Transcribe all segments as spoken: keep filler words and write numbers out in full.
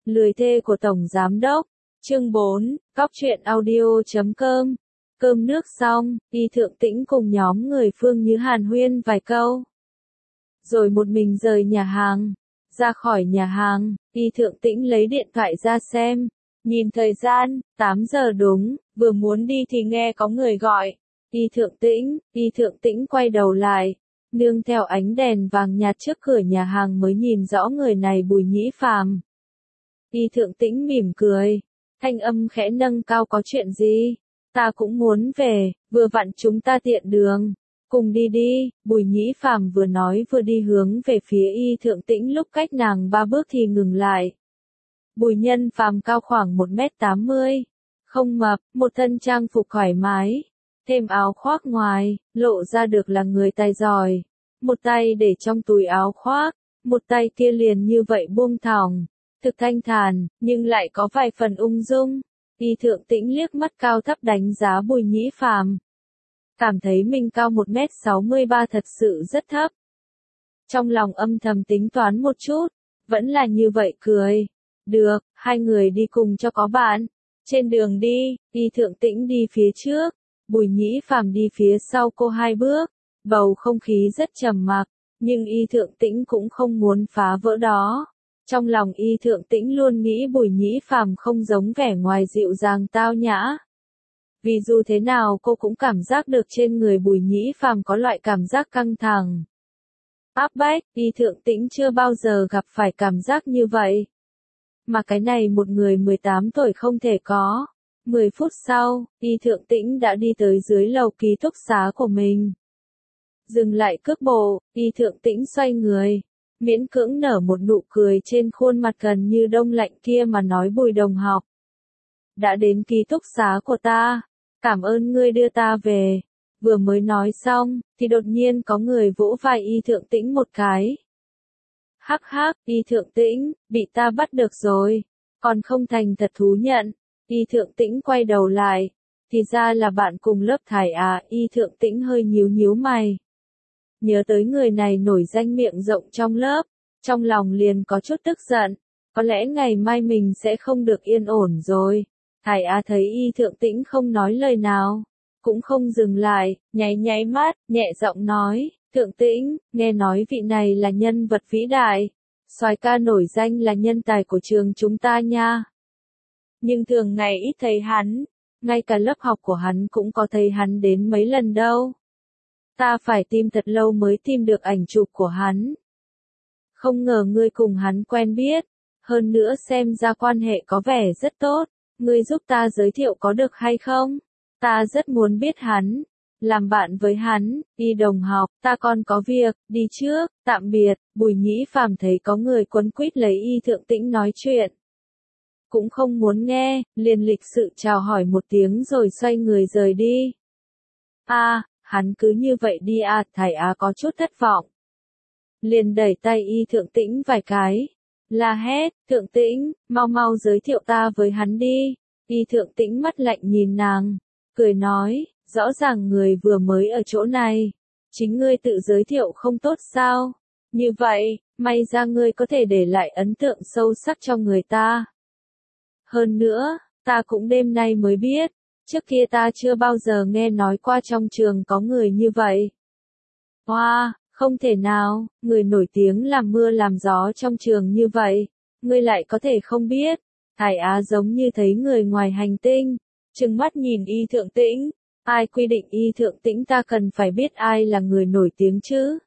Lười thê của Tổng Giám Đốc. Chương bốn, Cóc truyện audio chấm com. Cơm nước xong, Y Thượng Tĩnh cùng nhóm người Phương Như hàn huyên vài câu. Rồi một mình rời nhà hàng. Ra khỏi nhà hàng, Y Thượng Tĩnh lấy điện thoại ra xem. Nhìn thời gian, tám giờ đúng, vừa muốn đi thì nghe có người gọi. Y Thượng Tĩnh, Y Thượng Tĩnh quay đầu lại. Nương theo ánh đèn vàng nhạt trước cửa nhà hàng mới nhìn rõ người này Bùi Nhĩ Phàm. Y Thượng Tĩnh mỉm cười. Thanh âm khẽ nâng cao, có chuyện gì? Ta cũng muốn về, vừa vặn chúng ta tiện đường. Cùng đi đi, Bùi Nhĩ Phàm vừa nói vừa đi hướng về phía Y Thượng Tĩnh, lúc cách nàng ba bước thì ngừng lại. Bùi Nhân Phàm cao khoảng một mét tám mươi. Không mập, một thân trang phục thoải mái. Thêm áo khoác ngoài, lộ ra được là người tài giỏi. Một tay để trong túi áo khoác, một tay kia liền như vậy buông thõng. Thực thanh thản, nhưng lại có vài phần ung dung. Y Thượng Tĩnh liếc mắt cao thấp đánh giá Bùi Nhĩ Phàm. Cảm thấy mình cao một mét sáu mươi ba thật sự rất thấp. Trong lòng âm thầm tính toán một chút, vẫn là như vậy cười. Được, hai người đi cùng cho có bạn. Trên đường đi, Y Thượng Tĩnh đi phía trước, Bùi Nhĩ Phàm đi phía sau cô hai bước. Bầu không khí rất trầm mặc, nhưng Y Thượng Tĩnh cũng không muốn phá vỡ đó. Trong lòng Y Thượng Tĩnh luôn nghĩ Bùi Nhĩ Phàm không giống vẻ ngoài dịu dàng tao nhã. Vì dù thế nào cô cũng cảm giác được trên người Bùi Nhĩ Phàm có loại cảm giác căng thẳng. Áp bách, Y Thượng Tĩnh chưa bao giờ gặp phải cảm giác như vậy. Mà cái này một người mười tám tuổi không thể có. mười phút sau, Y Thượng Tĩnh đã đi tới dưới lầu ký túc xá của mình. Dừng lại cước bộ, Y Thượng Tĩnh xoay người. Miễn cưỡng nở một nụ cười trên khuôn mặt gần như đông lạnh kia mà nói, Bùi đồng học. Đã đến ký túc xá của ta. Cảm ơn ngươi đưa ta về. Vừa mới nói xong, thì đột nhiên có người vỗ vai Y Thượng Tĩnh một cái. Hắc hắc, Y Thượng Tĩnh, bị ta bắt được rồi. Còn không thành thật thú nhận. Y Thượng Tĩnh quay đầu lại. Thì ra là bạn cùng lớp Thải à. Y Thượng Tĩnh hơi nhíu nhíu mày. Nhớ tới người này nổi danh miệng rộng trong lớp, trong lòng liền có chút tức giận, có lẽ ngày mai mình sẽ không được yên ổn rồi. Thải Á thấy Y Thượng Tĩnh không nói lời nào, cũng không dừng lại, nháy nháy mắt, nhẹ giọng nói, Thượng Tĩnh, nghe nói vị này là nhân vật vĩ đại, soái ca nổi danh là nhân tài của trường chúng ta nha. Nhưng thường ngày ít thấy hắn, ngay cả lớp học của hắn cũng có thấy hắn đến mấy lần đâu. Ta phải tìm thật lâu mới tìm được ảnh chụp của hắn. Không ngờ ngươi cùng hắn quen biết, hơn nữa xem ra quan hệ có vẻ rất tốt, ngươi giúp ta giới thiệu có được hay không? Ta rất muốn biết hắn, làm bạn với hắn. Y đồng học, ta còn có việc, đi trước, tạm biệt. Bùi Nhĩ Phàm thấy có người quấn quýt lấy Y Thượng Tĩnh nói chuyện. Cũng không muốn nghe, liền lịch sự chào hỏi một tiếng rồi xoay người rời đi. A, à, hắn cứ như vậy đi à, Thải Á có chút thất vọng. Liền đẩy tay Y Thượng Tĩnh vài cái. La hét, Thượng Tĩnh, mau mau giới thiệu ta với hắn đi. Y Thượng Tĩnh mắt lạnh nhìn nàng, cười nói, rõ ràng người vừa mới ở chỗ này. Chính ngươi tự giới thiệu không tốt sao? Như vậy, may ra ngươi có thể để lại ấn tượng sâu sắc cho người ta. Hơn nữa, ta cũng đêm nay mới biết. Trước kia ta chưa bao giờ nghe nói qua trong trường có người như vậy. Hoa, wow, không thể nào, người nổi tiếng làm mưa làm gió trong trường như vậy, ngươi lại có thể không biết. Thải Á giống như thấy người ngoài hành tinh, trừng mắt nhìn Y Thượng Tĩnh, ai quy định Y Thượng Tĩnh ta cần phải biết ai là người nổi tiếng chứ?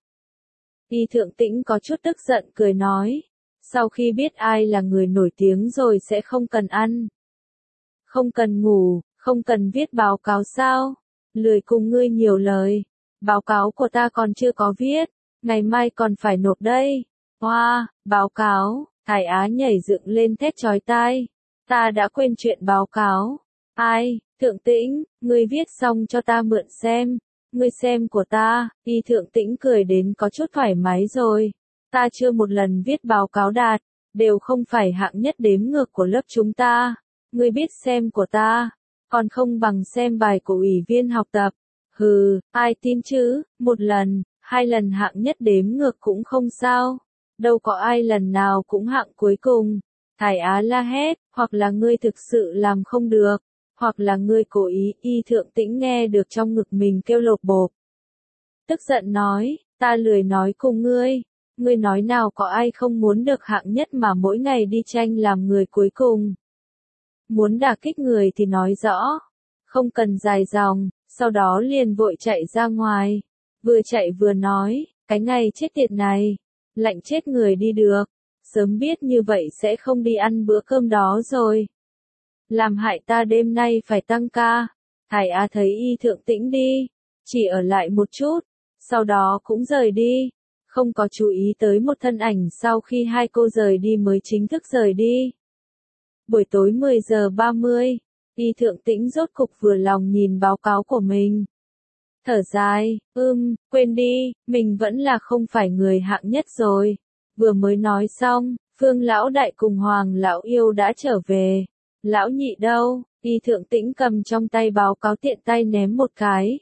Y Thượng Tĩnh có chút tức giận cười nói, sau khi biết ai là người nổi tiếng rồi sẽ không cần ăn, không cần ngủ, không cần viết báo cáo sao? Lười cùng ngươi nhiều lời. Báo cáo của ta còn chưa có viết, ngày mai còn phải nộp đây. Hoa, wow, báo cáo, Thải Á nhảy dựng lên thét chói tai. Ta đã quên chuyện báo cáo. Ai, Thượng Tĩnh, ngươi viết xong cho ta mượn xem. Ngươi xem của ta. Y Thượng Tĩnh cười đến có chút thoải mái rồi. Ta chưa một lần viết báo cáo đạt, đều không phải hạng nhất đếm ngược của lớp chúng ta. Ngươi biết xem của ta, còn không bằng xem bài của ủy viên học tập. Hừ, ai tin chứ, một lần, hai lần hạng nhất đếm ngược cũng không sao. Đâu có ai lần nào cũng hạng cuối cùng. Thái Á la hét, hoặc là ngươi thực sự làm không được, hoặc là ngươi cố ý. Y Thượng Tĩnh nghe được trong ngực mình kêu lột bột. Tức giận nói, ta lười nói cùng ngươi, ngươi nói nào có ai không muốn được hạng nhất mà mỗi ngày đi tranh làm người cuối cùng. Muốn đả kích người thì nói rõ, không cần dài dòng, sau đó liền vội chạy ra ngoài, vừa chạy vừa nói, cái ngày chết tiệt này, lạnh chết người đi được, sớm biết như vậy sẽ không đi ăn bữa cơm đó rồi. Làm hại ta đêm nay phải tăng ca. Thái Á thấy Y Thượng Tĩnh đi, chỉ ở lại một chút, sau đó cũng rời đi, không có chú ý tới một thân ảnh sau khi hai cô rời đi mới chính thức rời đi. Buổi tối mười giờ ba mươi, Y Thượng Tĩnh rốt cục vừa lòng nhìn báo cáo của mình. Thở dài, ưm, quên đi, mình vẫn là không phải người hạng nhất rồi. Vừa mới nói xong, Phương Lão Đại cùng Hoàng Lão Yêu đã trở về. Lão Nhị đâu? Y Thượng Tĩnh cầm trong tay báo cáo tiện tay ném một cái.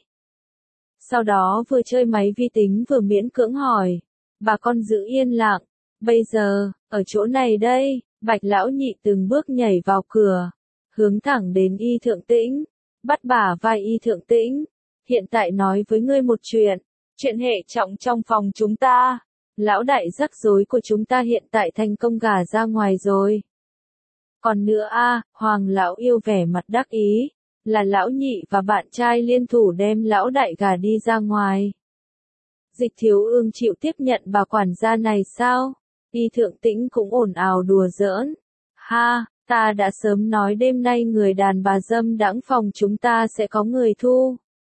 Sau đó vừa chơi máy vi tính vừa miễn cưỡng hỏi. Bà con giữ yên lặng. Bây giờ, ở chỗ này đây, Bạch Lão Nhị từng bước nhảy vào cửa. Hướng thẳng đến Y Thượng Tĩnh. Bắt bả vai Y Thượng Tĩnh. Hiện tại nói với ngươi một chuyện. Chuyện hệ trọng trong phòng chúng ta. Lão đại rắc rối của chúng ta hiện tại thành công gả ra ngoài rồi. Còn nữa a, Hoàng Lão Yêu vẻ mặt đắc ý, là Lão Nhị và bạn trai liên thủ đem Lão đại gả đi ra ngoài. Dịch Thiếu Ương chịu tiếp nhận bà quản gia này sao? Y Thượng Tĩnh cũng ồn ào đùa giỡn. Ha, ta đã sớm nói đêm nay người đàn bà dâm đãng phòng chúng ta sẽ có người thu.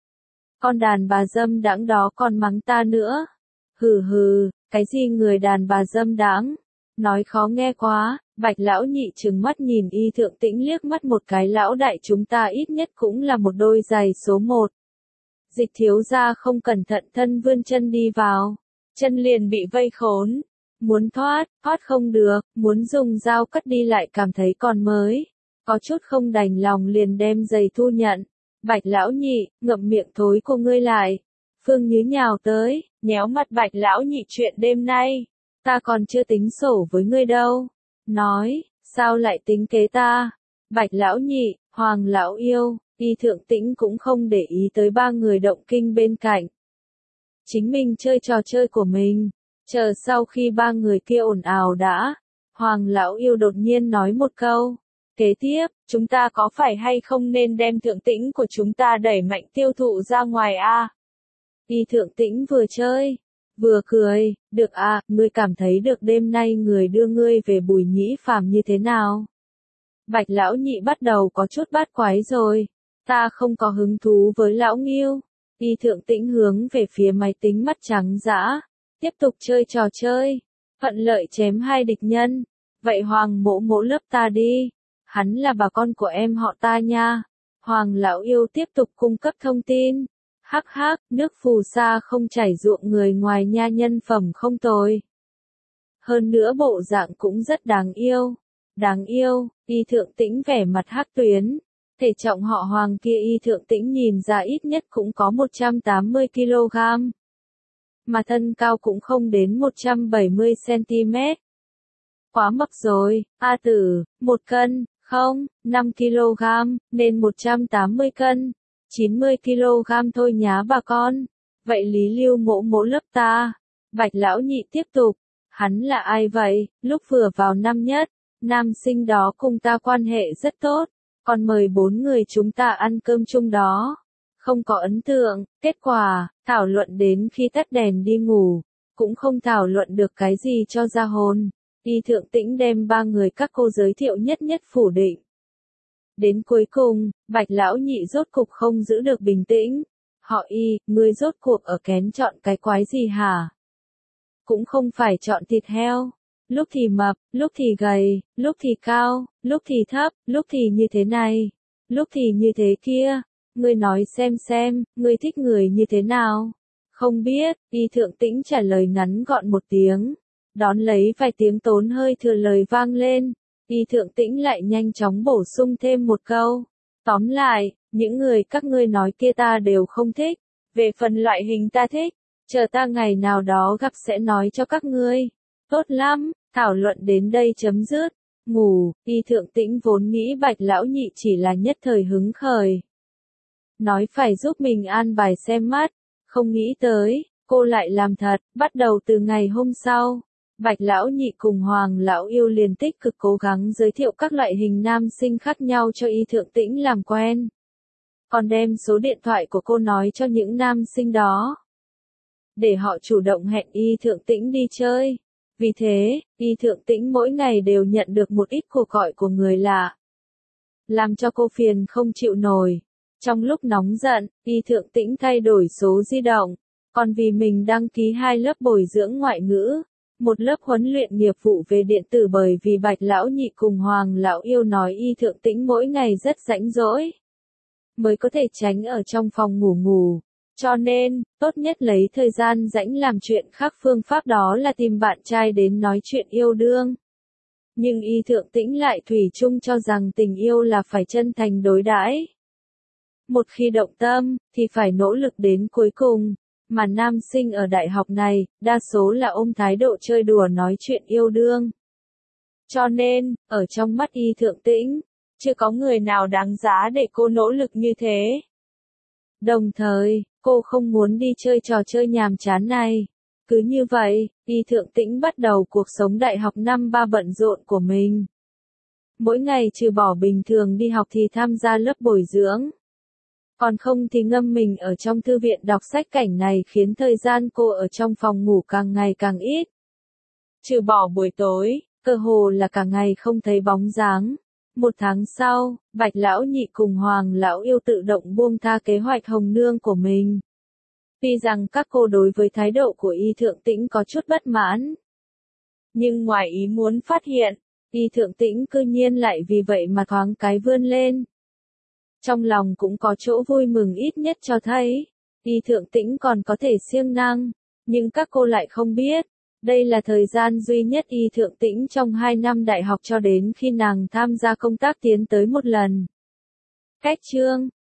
Con đàn bà dâm đãng đó còn mắng ta nữa. Hừ hừ, cái gì người đàn bà dâm đãng? Nói khó nghe quá. Bạch Lão Nhị trừng mắt nhìn Y Thượng Tĩnh liếc mắt một cái. Lão đại chúng ta ít nhất cũng là một đôi giày số một. Dịch thiếu gia không cẩn thận thân vươn chân đi vào, chân liền bị vây khốn. Muốn thoát, thoát không được, muốn dùng dao cắt đi lại cảm thấy còn mới. Có chút không đành lòng liền đem giày thu nhận. Bạch Lão Nhị, ngậm miệng thối của ngươi lại. Phương Như nhào tới, nhéo mặt Bạch Lão Nhị chuyện đêm nay. Ta còn chưa tính sổ với ngươi đâu. Nói, sao lại tính kế ta? Bạch Lão Nhị, Hoàng Lão Yêu, Y Thượng Tĩnh cũng không để ý tới ba người động kinh bên cạnh. Chính mình chơi trò chơi của mình, chờ sau khi ba người kia ồn ào đã, Hoàng Lão Yêu đột nhiên nói một câu. Kế tiếp, chúng ta có phải hay không nên đem Thượng Tĩnh của chúng ta đẩy mạnh tiêu thụ ra ngoài a? Y Thượng Tĩnh vừa chơi, vừa cười, được à, ngươi cảm thấy được đêm nay người đưa ngươi về Bùi Nhĩ Phàm như thế nào? Bạch Lão Nhị bắt đầu có chút bát quái rồi, ta không có hứng thú với Lão Nghiêu. Y Thượng Tĩnh hướng về phía máy tính mắt trắng dã, tiếp tục chơi trò chơi, thuận lợi chém hai địch nhân. Vậy Hoàng Mỗ Mỗ lớp ta đi, hắn là bà con của em họ ta nha. Hoàng Lão Yêu tiếp tục cung cấp thông tin. Hắc hắc, nước phù sa không chảy ruộng người ngoài nha, nhân phẩm không tồi. Hơn nữa bộ dạng cũng rất đáng yêu. Đáng yêu, Y Thượng Tĩnh vẻ mặt hắc tuyến. Thể trọng họ Hoàng kia Y Thượng Tĩnh nhìn ra ít nhất cũng có một trăm tám mươi ki lô gam. Mà thân cao cũng không đến một trăm bảy mươi xăng ti mét. Quá mập rồi, A Tử, một cân, không, năm ki lô gam, nên một trăm tám mươi cân. chín mươi ki lô gam thôi nhá bà con. Vậy Lý Lưu Mỗ Mỗ lớp ta. Bạch Lão Nhị tiếp tục. Hắn là ai vậy? Lúc vừa vào năm nhất, nam sinh đó cùng ta quan hệ rất tốt. Còn mời bốn người chúng ta ăn cơm chung đó. Không có ấn tượng, kết quả, thảo luận đến khi tắt đèn đi ngủ. Cũng không thảo luận được cái gì cho ra hồn. Y Thượng Tĩnh đem ba người các cô giới thiệu nhất nhất phủ định. Đến cuối cùng, Bạch Lão Nhị rốt cục không giữ được bình tĩnh. Họ Y, ngươi rốt cuộc ở kén chọn cái quái gì hả? Cũng không phải chọn thịt heo. Lúc thì mập, lúc thì gầy, lúc thì cao, lúc thì thấp, lúc thì như thế này, lúc thì như thế kia. Ngươi nói xem xem, ngươi thích người như thế nào? Không biết, Y Thượng Tĩnh trả lời ngắn gọn một tiếng. Đón lấy vài tiếng tốn hơi thừa lời vang lên. Y Thượng Tĩnh lại nhanh chóng bổ sung thêm một câu. Tóm lại, những người các ngươi nói kia ta đều không thích. Về phần loại hình ta thích, chờ ta ngày nào đó gặp sẽ nói cho các ngươi. Tốt lắm, thảo luận đến đây chấm dứt. Ngủ, Y Thượng Tĩnh vốn nghĩ Bạch Lão Nhị chỉ là nhất thời hứng khởi. Nói phải giúp mình an bài xem mắt, không nghĩ tới, cô lại làm thật, bắt đầu từ ngày hôm sau. Bạch Lão Nhị cùng Hoàng Lão Yêu liền tích cực cố gắng giới thiệu các loại hình nam sinh khác nhau cho Y Thượng Tĩnh làm quen. Còn đem số điện thoại của cô nói cho những nam sinh đó, để họ chủ động hẹn Y Thượng Tĩnh đi chơi. Vì thế, Y Thượng Tĩnh mỗi ngày đều nhận được một ít cuộc gọi của người lạ, làm cho cô phiền không chịu nổi. Trong lúc nóng giận, Y Thượng Tĩnh thay đổi số di động, còn vì mình đăng ký hai lớp bồi dưỡng ngoại ngữ, một lớp huấn luyện nghiệp vụ về điện tử bởi vì Bạch Lão Nhị cùng Hoàng Lão Yêu nói Y Thượng Tĩnh mỗi ngày rất rảnh rỗi, mới có thể tránh ở trong phòng ngủ ngủ. Cho nên, tốt nhất lấy thời gian rảnh làm chuyện khác, phương pháp đó là tìm bạn trai đến nói chuyện yêu đương. Nhưng Y Thượng Tĩnh lại thủy chung cho rằng tình yêu là phải chân thành đối đãi. Một khi động tâm, thì phải nỗ lực đến cuối cùng. Mà nam sinh ở đại học này, đa số là ôm thái độ chơi đùa nói chuyện yêu đương. Cho nên, ở trong mắt Y Thượng Tĩnh, chưa có người nào đáng giá để cô nỗ lực như thế. Đồng thời, cô không muốn đi chơi trò chơi nhàm chán này. Cứ như vậy, Y Thượng Tĩnh bắt đầu cuộc sống đại học năm ba bận rộn của mình. Mỗi ngày trừ bỏ bình thường đi học thì tham gia lớp bồi dưỡng. Còn không thì ngâm mình ở trong thư viện đọc sách, cảnh này khiến thời gian cô ở trong phòng ngủ càng ngày càng ít. Trừ bỏ buổi tối, cơ hồ là cả ngày không thấy bóng dáng. Một tháng sau, Bạch Lão Nhị cùng Hoàng Lão Yêu tự động buông tha kế hoạch hồng nương của mình. Tuy rằng các cô đối với thái độ của Y Thượng Tĩnh có chút bất mãn, nhưng ngoài ý muốn phát hiện, Y Thượng Tĩnh cư nhiên lại vì vậy mà thoáng cái vươn lên. Trong lòng cũng có chỗ vui mừng, ít nhất cho thấy Y Thượng Tĩnh còn có thể siêng năng, nhưng các cô lại không biết. Đây là thời gian duy nhất Y Thượng Tĩnh trong hai năm đại học cho đến khi nàng tham gia công tác tiến tới một lần. Cách chương